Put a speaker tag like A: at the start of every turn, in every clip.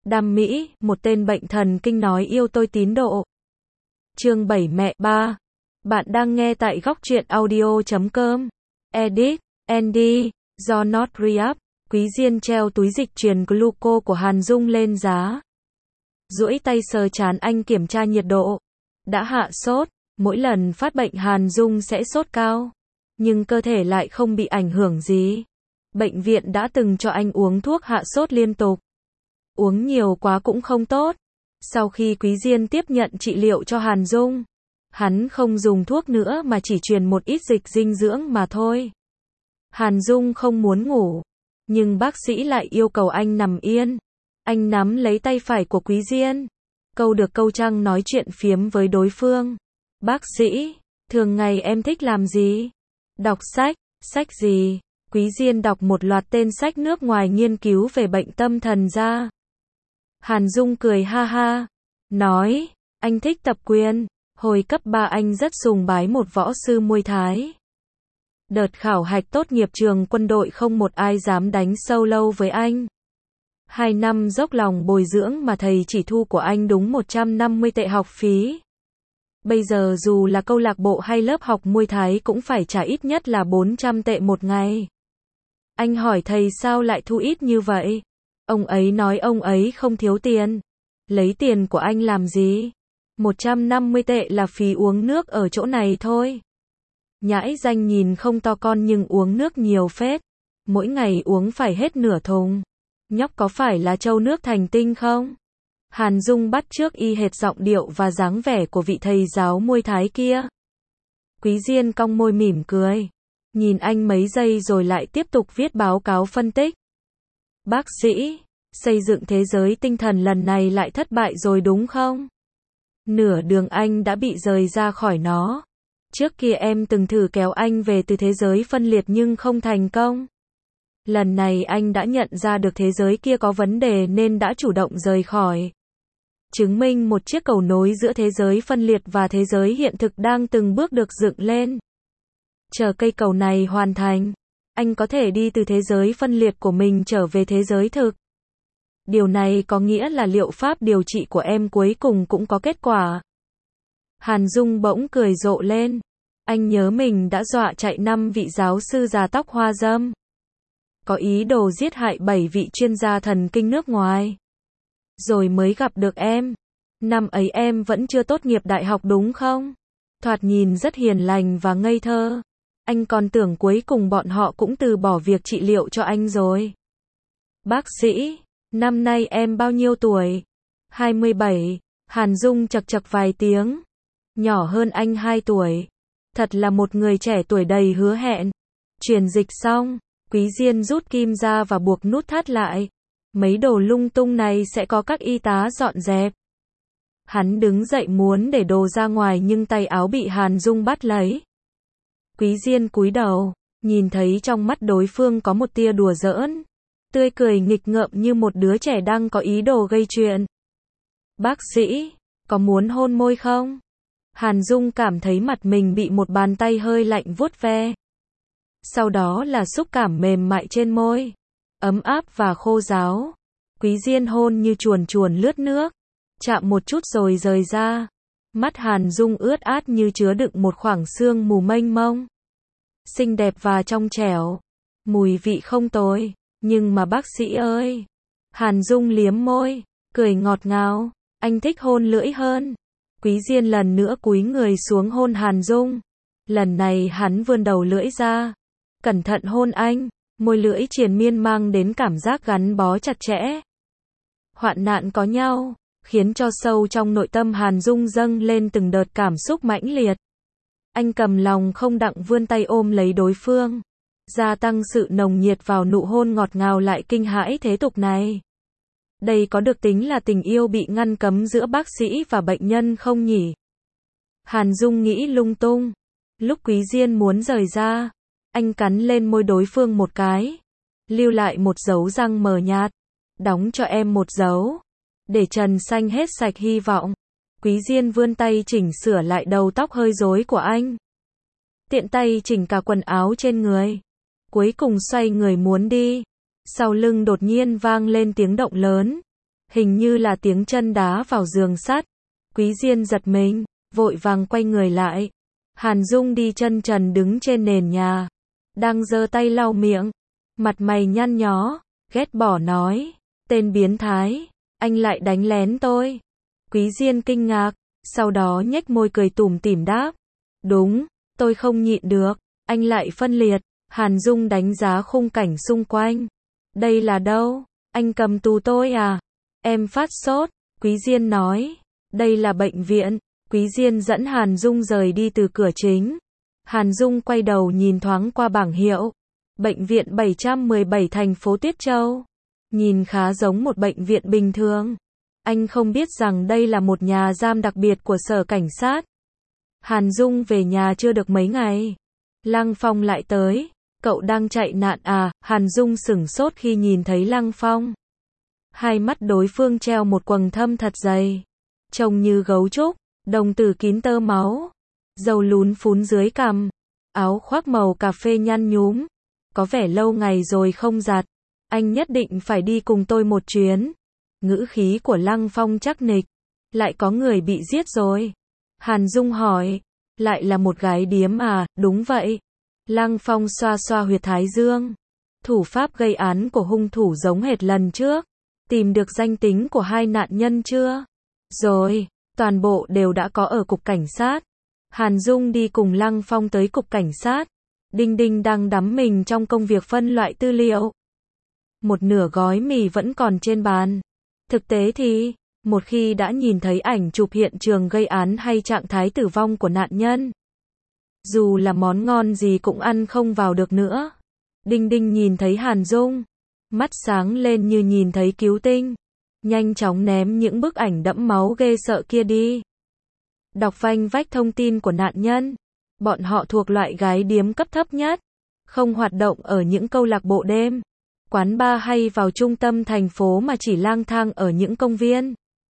A: Đam mỹ, một tên bệnh thần kinh nói yêu tôi tín độ. Chương 7 mẹ 3. Bạn đang nghe tại góc truyện audio.com. Edit, Andy, do Not Re-up. Quý Diên treo túi dịch truyền gluco của Hàn Dung lên giá. Duỗi tay sờ trán anh kiểm tra nhiệt độ. Đã hạ sốt, mỗi lần phát bệnh Hàn Dung sẽ sốt cao. Nhưng cơ thể lại không bị ảnh hưởng gì. Bệnh viện đã từng cho anh uống thuốc hạ sốt liên tục. Uống nhiều quá cũng không tốt. Sau khi Quý Diên tiếp nhận trị liệu cho Hàn Dung, hắn không dùng thuốc nữa mà chỉ truyền một ít dịch dinh dưỡng mà thôi. Hàn Dung không muốn ngủ, nhưng bác sĩ lại yêu cầu anh nằm yên. Anh nắm lấy tay phải của Quý Diên, câu được câu trăng nói chuyện phiếm với đối phương. Bác sĩ, thường ngày em thích làm gì? Đọc sách. Sách gì? Quý Diên đọc một loạt tên sách nước ngoài nghiên cứu về bệnh tâm thần ra. Hàn Dung cười ha ha, nói, anh thích tập quyền. Hồi cấp 3 anh rất sùng bái một võ sư Muay Thái. Đợt khảo hạch tốt nghiệp trường quân đội không một ai dám đánh solo với anh. 2 năm dốc lòng bồi dưỡng mà thầy chỉ thu của anh đúng 150 tệ học phí. Bây giờ dù là câu lạc bộ hay lớp học Muay Thái cũng phải trả ít nhất là 400 tệ một ngày. Anh hỏi thầy sao lại thu ít như vậy? Ông ấy nói ông ấy không thiếu tiền. Lấy tiền của anh làm gì? 150 tệ là phí uống nước ở chỗ này thôi. Nhãi danh nhìn không to con nhưng uống nước nhiều phết. Mỗi ngày uống phải hết nửa thùng. Nhóc có phải là trâu nước thành tinh không? Hàn Dung bắt chước y hệt giọng điệu và dáng vẻ của vị thầy giáo Muay Thái kia. Quý Diên cong môi mỉm cười. Nhìn anh mấy giây rồi lại tiếp tục viết báo cáo phân tích. Bác sĩ, xây dựng thế giới tinh thần lần này lại thất bại rồi đúng không? Nửa đường anh đã bị rời ra khỏi nó. Trước kia em từng thử kéo anh về từ thế giới phân liệt nhưng không thành công. Lần này anh đã nhận ra được thế giới kia có vấn đề nên đã chủ động rời khỏi. Chứng minh một chiếc cầu nối giữa thế giới phân liệt và thế giới hiện thực đang từng bước được dựng lên. Chờ cây cầu này hoàn thành, anh có thể đi từ thế giới phân liệt của mình trở về thế giới thực. Điều này có nghĩa là liệu pháp điều trị của em cuối cùng cũng có kết quả. Hàn Dung bỗng cười rộ lên. Anh nhớ mình đã dọa chạy 5 vị giáo sư già tóc hoa râm. Có ý đồ giết hại 7 vị chuyên gia thần kinh nước ngoài. Rồi mới gặp được em. Năm ấy em vẫn chưa tốt nghiệp đại học đúng không? Thoạt nhìn rất hiền lành và ngây thơ. Anh còn tưởng cuối cùng bọn họ cũng từ bỏ việc trị liệu cho anh rồi. Bác sĩ, năm nay em bao nhiêu tuổi? 27. Hàn Dung chậc chậc vài tiếng. Nhỏ hơn anh 2 tuổi. Thật là một người trẻ tuổi đầy hứa hẹn. Truyền dịch xong, Quý Diên rút kim ra và buộc nút thắt lại. Mấy đồ lung tung này sẽ có các y tá dọn dẹp. Hắn đứng dậy muốn để đồ ra ngoài nhưng tay áo bị Hàn Dung bắt lấy. Quý Diên cúi đầu, nhìn thấy trong mắt đối phương có một tia đùa giỡn. Tươi cười nghịch ngợm như một đứa trẻ đang có ý đồ gây chuyện. Bác sĩ, có muốn hôn môi không? Hàn Dung cảm thấy mặt mình bị một bàn tay hơi lạnh vuốt ve. Sau đó là xúc cảm mềm mại trên môi. Ấm áp và khô ráo. Quý Diên hôn như chuồn chuồn lướt nước. Chạm một chút rồi rời ra. Mắt Hàn Dung ướt át như chứa đựng một khoảng sương mù mênh mông. Xinh đẹp và trong trẻo. Mùi vị không tồi. Nhưng mà bác sĩ ơi. Hàn Dung liếm môi. Cười ngọt ngào. Anh thích hôn lưỡi hơn. Quý Diên lần nữa cúi người xuống hôn Hàn Dung. Lần này hắn vươn đầu lưỡi ra. Cẩn thận hôn anh. Môi lưỡi triền miên mang đến cảm giác gắn bó chặt chẽ. Hoạn nạn có nhau, khiến cho sâu trong nội tâm Hàn Dung dâng lên từng đợt cảm xúc mãnh liệt. Anh cầm lòng không đặng vươn tay ôm lấy đối phương. Gia tăng sự nồng nhiệt vào nụ hôn ngọt ngào lại kinh hãi thế tục này. Đây có được tính là tình yêu bị ngăn cấm giữa bác sĩ và bệnh nhân không nhỉ? Hàn Dung nghĩ lung tung. Lúc Quý Diên muốn rời ra, anh cắn lên môi đối phương một cái. Lưu lại một dấu răng mờ nhạt. Đóng cho em một dấu. Để trần xanh hết sạch hy vọng. Quý Diên vươn tay chỉnh sửa lại đầu tóc hơi rối của anh. Tiện tay chỉnh cả quần áo trên người. Cuối cùng xoay người muốn đi. Sau lưng đột nhiên vang lên tiếng động lớn. hình như là tiếng chân đá vào giường sắt. Quý Diên giật mình, vội vàng quay người lại. Hàn Dung đi chân trần đứng trên nền nhà, đang giơ tay lau miệng, mặt mày nhăn nhó, ghét bỏ nói, tên biến thái, anh lại đánh lén tôi. Quý Diên kinh ngạc, sau đó nhếch môi cười tủm tỉm đáp, đúng, tôi không nhịn được, anh lại phân liệt. Hàn Dung đánh giá khung cảnh xung quanh. Đây là đâu? Anh cầm tù tôi à? Em phát sốt, Quý Diên nói. Đây là bệnh viện. Quý Diên dẫn Hàn Dung rời đi từ cửa chính. Hàn Dung quay đầu nhìn thoáng qua bảng hiệu. Bệnh viện 717 thành phố Tuyết Châu. Nhìn khá giống một bệnh viện bình thường. Anh không biết rằng đây là một nhà giam đặc biệt của sở cảnh sát. Hàn Dung về nhà chưa được mấy ngày. Lăng Phong lại tới. Cậu đang chạy nạn à? Hàn Dung sửng sốt khi nhìn thấy Lăng Phong. Hai mắt đối phương treo một quầng thâm thật dày. Trông như gấu trúc, đồng tử kín tơ máu. Râu lún phún dưới cằm. Áo khoác màu cà phê nhăn nhúm. Có vẻ lâu ngày rồi không giặt. Anh nhất định phải đi cùng tôi một chuyến. Ngữ khí của Lăng Phong chắc nịch. Lại có người bị giết rồi. Hàn Dung hỏi. Lại là một gái điếm à? Đúng vậy. Lăng Phong xoa xoa huyệt thái dương. Thủ pháp gây án của hung thủ giống hệt lần trước. Tìm được danh tính của hai nạn nhân chưa? Rồi, toàn bộ đều đã có ở cục cảnh sát. Hàn Dung đi cùng Lăng Phong tới cục cảnh sát. Đinh Đinh đang đắm mình trong công việc phân loại tư liệu. Một nửa gói mì vẫn còn trên bàn. Thực tế thì, một khi đã nhìn thấy ảnh chụp hiện trường gây án hay trạng thái tử vong của nạn nhân, dù là món ngon gì cũng ăn không vào được nữa. Đinh Đinh nhìn thấy Hàn Dung, mắt sáng lên như nhìn thấy cứu tinh. Nhanh chóng ném những bức ảnh đẫm máu ghê sợ kia đi. Đọc vanh vách thông tin của nạn nhân. Bọn họ thuộc loại gái điếm cấp thấp nhất. Không hoạt động ở những câu lạc bộ đêm, quán bar hay vào trung tâm thành phố mà chỉ lang thang ở những công viên,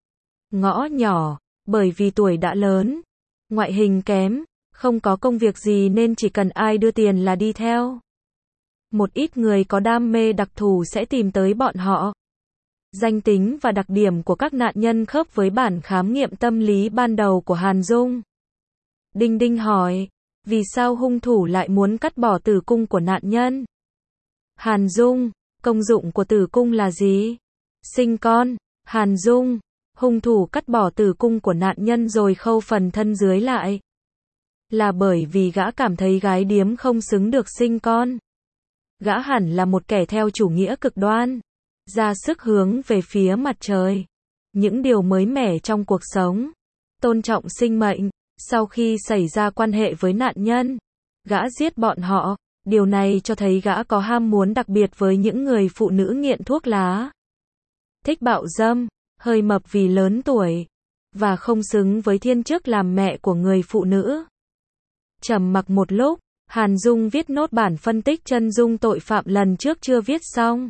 A: ngõ nhỏ, bởi vì tuổi đã lớn, ngoại hình kém, không có công việc gì nên chỉ cần ai đưa tiền là đi theo. Một ít người có đam mê đặc thù sẽ tìm tới bọn họ. Danh tính và đặc điểm của các nạn nhân khớp với bản khám nghiệm tâm lý ban đầu của Hàn Dung. Đinh Đinh hỏi, vì sao hung thủ lại muốn cắt bỏ tử cung của nạn nhân? Hàn Dung, công dụng của tử cung là gì? Sinh con. Hàn Dung, hung thủ cắt bỏ tử cung của nạn nhân rồi khâu phần thân dưới lại. Là bởi vì gã cảm thấy gái điếm không xứng được sinh con. Gã hẳn là một kẻ theo chủ nghĩa cực đoan, ra sức hướng về phía mặt trời, những điều mới mẻ trong cuộc sống, tôn trọng sinh mệnh. Sau khi xảy ra quan hệ với nạn nhân, gã giết bọn họ. Điều này cho thấy gã có ham muốn đặc biệt với những người phụ nữ nghiện thuốc lá, thích bạo dâm, hơi mập vì lớn tuổi, và không xứng với thiên chức làm mẹ của người phụ nữ. Trầm mặc một lúc, Hàn Dung viết nốt bản phân tích chân dung tội phạm lần trước chưa viết xong.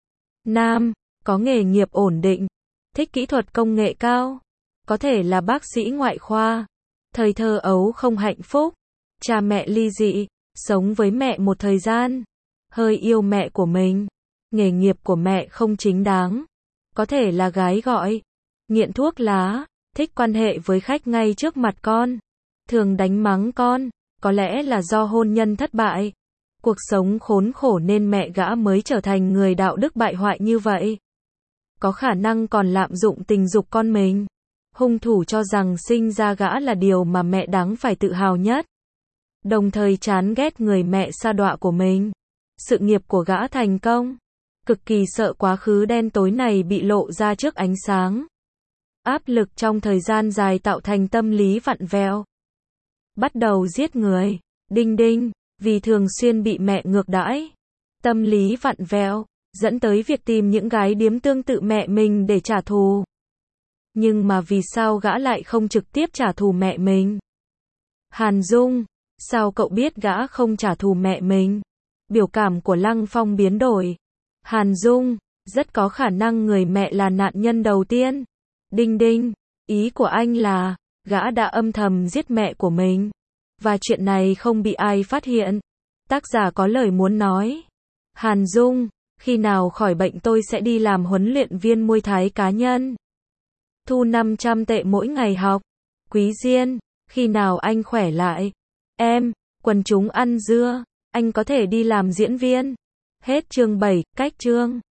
A: Nam, có nghề nghiệp ổn định, thích kỹ thuật công nghệ cao, có thể là bác sĩ ngoại khoa, thời thơ ấu không hạnh phúc, cha mẹ ly dị, sống với mẹ một thời gian, hơi yêu mẹ của mình, nghề nghiệp của mẹ không chính đáng, có thể là gái gọi, nghiện thuốc lá, thích quan hệ với khách ngay trước mặt con, thường đánh mắng con, có lẽ là do hôn nhân thất bại, cuộc sống khốn khổ nên mẹ gã mới trở thành người đạo đức bại hoại như vậy. Có khả năng còn lạm dụng tình dục con mình. Hung thủ cho rằng sinh ra gã là điều mà mẹ đáng phải tự hào nhất, đồng thời chán ghét người mẹ sa đọa của mình. Sự nghiệp của gã thành công, cực kỳ sợ quá khứ đen tối này bị lộ ra trước ánh sáng. Áp lực trong thời gian dài tạo thành tâm lý vặn vẹo. Bắt đầu giết người. Đinh Đinh, vì thường xuyên bị mẹ ngược đãi, tâm lý vặn vẹo, dẫn tới việc tìm những gái điếm tương tự mẹ mình để trả thù. Nhưng mà vì sao gã lại không trực tiếp trả thù mẹ mình? Hàn Dung, sao cậu biết gã không trả thù mẹ mình? Biểu cảm của Lăng Phong biến đổi. Hàn Dung, rất có khả năng người mẹ là nạn nhân đầu tiên. Đinh Đinh, ý của anh là, gã đã âm thầm giết mẹ của mình, và chuyện này không bị ai phát hiện. Tác giả có lời muốn nói. Hàn Dung, Khi nào khỏi bệnh tôi sẽ đi làm huấn luyện viên Muay Thái cá nhân. Thu 500 tệ mỗi ngày học. Quý Diên, khi nào anh khỏe lại? Em, quần chúng ăn dưa, anh có thể đi làm diễn viên. Hết chương 7, cách chương